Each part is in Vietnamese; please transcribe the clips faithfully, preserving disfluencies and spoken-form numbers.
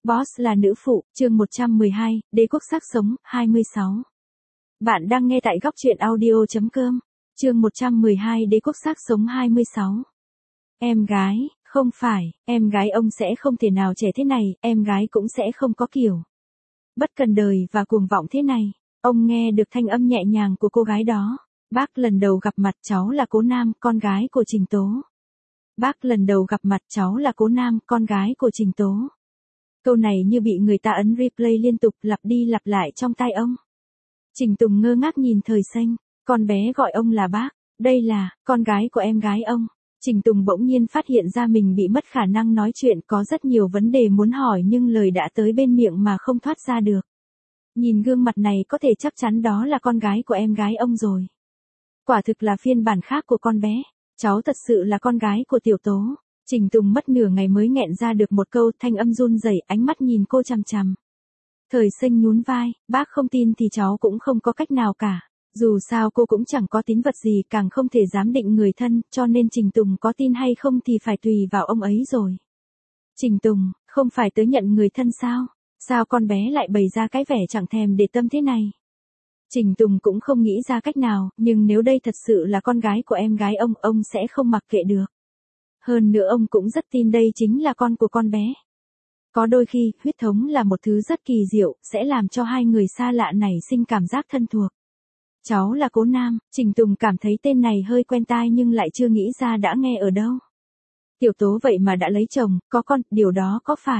Boss là nữ phụ, chương một trăm mười hai, Đế quốc xác sống, hai mươi sáu. Bạn đang nghe tại góc truyện audio.com, chương một trăm mười hai Đế quốc xác sống hai mươi sáu. Em gái, không phải, em gái ông sẽ không thể nào trẻ thế này, em gái cũng sẽ không có kiểu bất cần đời và cuồng vọng thế này. Ông nghe được thanh âm nhẹ nhàng của cô gái đó. Bác lần đầu gặp mặt cháu là Cố Nam, con gái của Trình Tố. Bác lần đầu gặp mặt cháu là Cố Nam, con gái của Trình Tố. Câu này như bị người ta ấn replay liên tục lặp đi lặp lại trong tai ông. Trình Tùng ngơ ngác nhìn Thời Xanh, con bé gọi ông là bác, đây là con gái của em gái ông. Trình Tùng bỗng nhiên phát hiện ra mình bị mất khả năng nói chuyện, có rất nhiều vấn đề muốn hỏi nhưng lời đã tới bên miệng mà không thoát ra được. Nhìn gương mặt này có thể chắc chắn đó là con gái của em gái ông rồi. Quả thực là phiên bản khác của con bé, cháu thật sự là con gái của Tiểu Tố. Trình Tùng mất nửa ngày mới nghẹn ra được một câu, thanh âm run rẩy, ánh mắt nhìn cô chằm chằm. Thời Xanh nhún vai, bác không tin thì cháu cũng không có cách nào cả. Dù sao cô cũng chẳng có tín vật gì, càng không thể giám định người thân, cho nên Trình Tùng có tin hay không thì phải tùy vào ông ấy rồi. Trình Tùng, không phải tới nhận người thân sao? Sao con bé lại bày ra cái vẻ chẳng thèm để tâm thế này? Trình Tùng cũng không nghĩ ra cách nào, nhưng nếu đây thật sự là con gái của em gái ông, ông sẽ không mặc kệ được. Hơn nữa ông cũng rất tin đây chính là con của con bé. Có đôi khi, huyết thống là một thứ rất kỳ diệu, sẽ làm cho hai người xa lạ này sinh cảm giác thân thuộc. Cháu là Cố Nam, Trình Tùng cảm thấy tên này hơi quen tai nhưng lại chưa nghĩ ra đã nghe ở đâu. Tiểu Tố vậy mà đã lấy chồng, có con, điều đó có phải?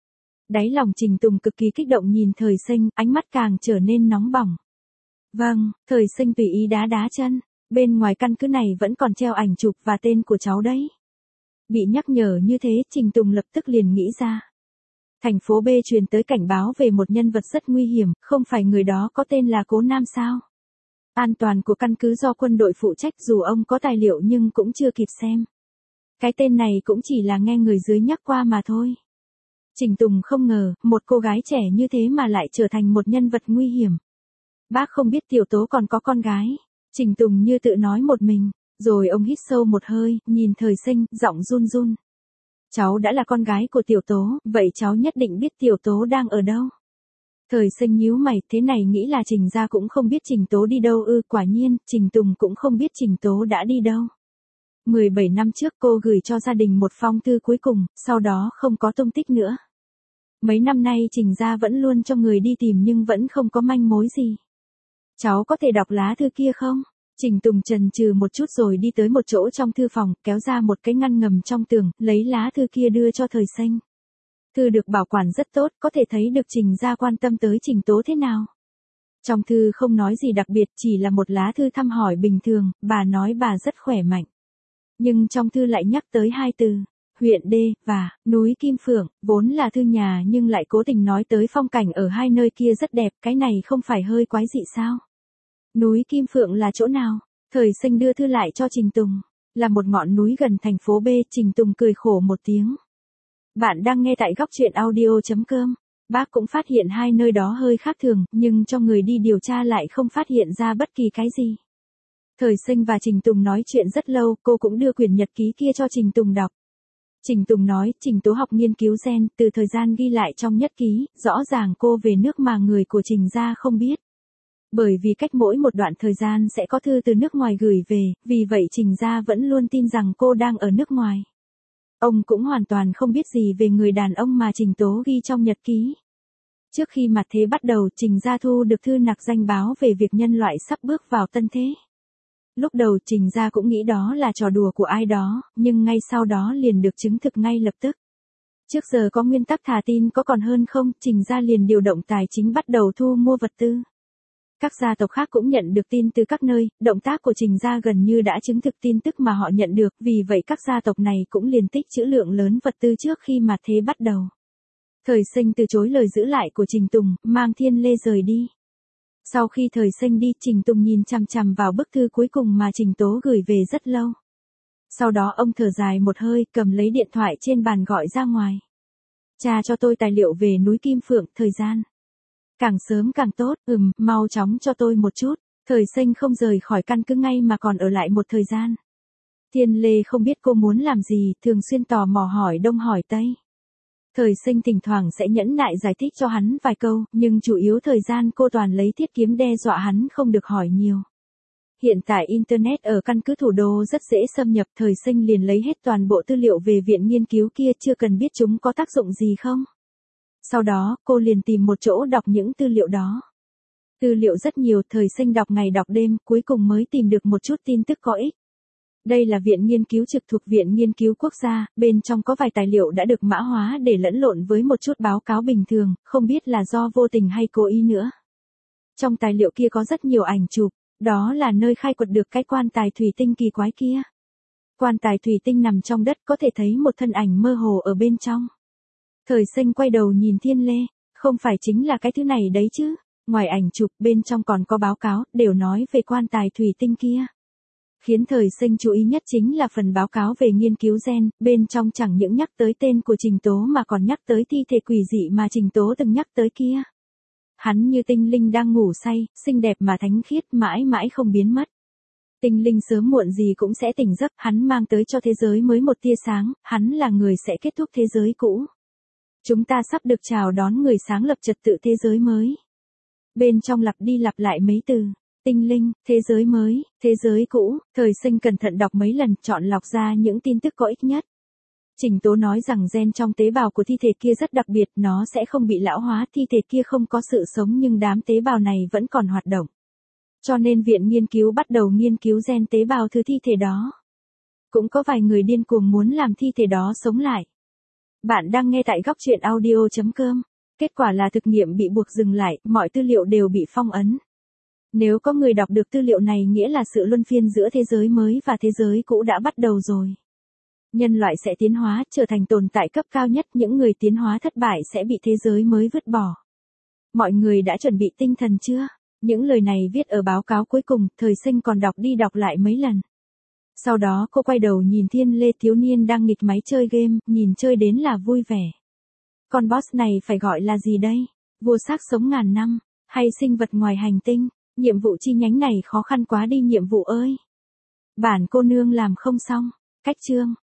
Đáy lòng Trình Tùng cực kỳ kích động nhìn Thời Xanh, ánh mắt càng trở nên nóng bỏng. Vâng, Thời Xanh tùy ý đá đá chân, bên ngoài căn cứ này vẫn còn treo ảnh chụp và tên của cháu đấy. Bị nhắc nhở như thế, Trình Tùng lập tức liền nghĩ ra. Thành phố B truyền tới cảnh báo về một nhân vật rất nguy hiểm, không phải người đó có tên là Cố Nam sao? An toàn của căn cứ do quân đội phụ trách, dù ông có tài liệu nhưng cũng chưa kịp xem. Cái tên này cũng chỉ là nghe người dưới nhắc qua mà thôi. Trình Tùng không ngờ, một cô gái trẻ như thế mà lại trở thành một nhân vật nguy hiểm. Bác không biết Tiểu Tố còn có con gái. Trình Tùng như tự nói một mình, rồi ông hít sâu một hơi, nhìn Thời Xanh, giọng run run. Cháu đã là con gái của Tiểu Tố, vậy cháu nhất định biết Tiểu Tố đang ở đâu. Thời Xanh nhíu mày, thế này nghĩ là Trình gia cũng không biết Trình Tố đi đâu ư? Quả nhiên, Trình Tùng cũng không biết Trình Tố đã đi đâu. mười bảy năm trước cô gửi cho gia đình một phong thư cuối cùng, sau đó không có tung tích nữa. Mấy năm nay Trình gia vẫn luôn cho người đi tìm nhưng vẫn không có manh mối gì. Cháu có thể đọc lá thư kia không? Trình Tùng chần chừ một chút rồi đi tới một chỗ trong thư phòng, kéo ra một cái ngăn ngầm trong tường, lấy lá thư kia đưa cho Thời Xanh. Thư được bảo quản rất tốt, có thể thấy được Trình gia quan tâm tới Trình Tố thế nào. Trong thư không nói gì đặc biệt, chỉ là một lá thư thăm hỏi bình thường, bà nói bà rất khỏe mạnh. Nhưng trong thư lại nhắc tới hai từ, huyện D, và, núi Kim Phượng, vốn là thư nhà nhưng lại cố tình nói tới phong cảnh ở hai nơi kia rất đẹp, cái này không phải hơi quái dị sao? Núi Kim Phượng là chỗ nào? Thời Xanh đưa thư lại cho Trình Tùng, là một ngọn núi gần thành phố B. Trình Tùng cười khổ một tiếng. Bạn đang nghe tại góc truyện audio.com. Bác cũng phát hiện hai nơi đó hơi khác thường, nhưng cho người đi điều tra lại không phát hiện ra bất kỳ cái gì. Thời Xanh và Trình Tùng nói chuyện rất lâu, cô cũng đưa quyển nhật ký kia cho Trình Tùng đọc. Trình Tùng nói, Trình Tố học nghiên cứu gen, từ thời gian ghi lại trong nhất ký, rõ ràng cô về nước mà người của Trình gia không biết. Bởi vì cách mỗi một đoạn thời gian sẽ có thư từ nước ngoài gửi về, vì vậy Trình gia vẫn luôn tin rằng cô đang ở nước ngoài. Ông cũng hoàn toàn không biết gì về người đàn ông mà Trình Tố ghi trong nhật ký. Trước khi mặt thế bắt đầu, Trình gia thu được thư nặc danh báo về việc nhân loại sắp bước vào tân thế. Lúc đầu Trình gia cũng nghĩ đó là trò đùa của ai đó, nhưng ngay sau đó liền được chứng thực ngay lập tức. Trước giờ có nguyên tắc thà tin có còn hơn không, Trình gia liền điều động tài chính bắt đầu thu mua vật tư. Các gia tộc khác cũng nhận được tin từ các nơi, động tác của Trình gia gần như đã chứng thực tin tức mà họ nhận được, vì vậy các gia tộc này cũng liền tích trữ lượng lớn vật tư trước khi mặt thế bắt đầu. Thời Xanh từ chối lời giữ lại của Trình Tùng, mang Thiên Lê rời đi. Sau khi Thời Xanh đi, Trình Tùng nhìn chằm chằm vào bức thư cuối cùng mà Trình Tố gửi về rất lâu. Sau đó ông thở dài một hơi, cầm lấy điện thoại trên bàn gọi ra ngoài. Cha cho tôi tài liệu về núi Kim Phượng, thời gian. Càng sớm càng tốt, ừm, mau chóng cho tôi một chút. Thời Xanh không rời khỏi căn cứ ngay mà còn ở lại một thời gian. Thiên Lê không biết cô muốn làm gì, thường xuyên tò mò hỏi đông hỏi tây. Thời Sinh thỉnh thoảng sẽ nhẫn nại giải thích cho hắn vài câu, nhưng chủ yếu thời gian cô toàn lấy thiết kiếm đe dọa hắn không được hỏi nhiều. Hiện tại Internet ở căn cứ thủ đô rất dễ xâm nhập, Thời Sinh liền lấy hết toàn bộ tư liệu về viện nghiên cứu kia, chưa cần biết chúng có tác dụng gì không. Sau đó, cô liền tìm một chỗ đọc những tư liệu đó. Tư liệu rất nhiều, Thời Sinh đọc ngày đọc đêm, cuối cùng mới tìm được một chút tin tức có ích. Đây là viện nghiên cứu trực thuộc Viện Nghiên cứu Quốc gia, bên trong có vài tài liệu đã được mã hóa để lẫn lộn với một chút báo cáo bình thường, không biết là do vô tình hay cố ý nữa. Trong tài liệu kia có rất nhiều ảnh chụp, đó là nơi khai quật được cái quan tài thủy tinh kỳ quái kia. Quan tài thủy tinh nằm trong đất, có thể thấy một thân ảnh mơ hồ ở bên trong. Thời Sinh quay đầu nhìn Thiên Lê, không phải chính là cái thứ này đấy chứ, ngoài ảnh chụp bên trong còn có báo cáo, đều nói về quan tài thủy tinh kia. Khiến Thời Sinh chú ý nhất chính là phần báo cáo về nghiên cứu gen, bên trong chẳng những nhắc tới tên của Trình Tố mà còn nhắc tới thi thể quỷ dị mà Trình Tố từng nhắc tới kia. Hắn như tinh linh đang ngủ say, xinh đẹp mà thánh khiết, mãi mãi không biến mất. Tinh linh sớm muộn gì cũng sẽ tỉnh giấc, hắn mang tới cho thế giới mới một tia sáng, hắn là người sẽ kết thúc thế giới cũ. Chúng ta sắp được chào đón người sáng lập trật tự thế giới mới. Bên trong lặp đi lặp lại mấy từ. Tinh linh, thế giới mới, thế giới cũ, Thời Sinh cẩn thận đọc mấy lần, chọn lọc ra những tin tức có ích nhất. Trình Tố nói rằng gen trong tế bào của thi thể kia rất đặc biệt, nó sẽ không bị lão hóa, thi thể kia không có sự sống nhưng đám tế bào này vẫn còn hoạt động. Cho nên viện nghiên cứu bắt đầu nghiên cứu gen tế bào từ thi thể đó. Cũng có vài người điên cuồng muốn làm thi thể đó sống lại. Bạn đang nghe tại góc truyện audio chấm com. Kết quả là thực nghiệm bị buộc dừng lại, mọi tư liệu đều bị phong ấn. Nếu có người đọc được tư liệu này nghĩa là sự luân phiên giữa thế giới mới và thế giới cũ đã bắt đầu rồi. Nhân loại sẽ tiến hóa, trở thành tồn tại cấp cao nhất, những người tiến hóa thất bại sẽ bị thế giới mới vứt bỏ. Mọi người đã chuẩn bị tinh thần chưa? Những lời này viết ở báo cáo cuối cùng, Thời Sinh còn đọc đi đọc lại mấy lần. Sau đó cô quay đầu nhìn Thiên Lê, thiếu niên đang nghịch máy chơi game, nhìn chơi đến là vui vẻ. Con boss này phải gọi là gì đây? Vua xác sống ngàn năm, hay sinh vật ngoài hành tinh? Nhiệm vụ chi nhánh này khó khăn quá đi nhiệm vụ ơi. Bản cô nương làm không xong. Cách chương.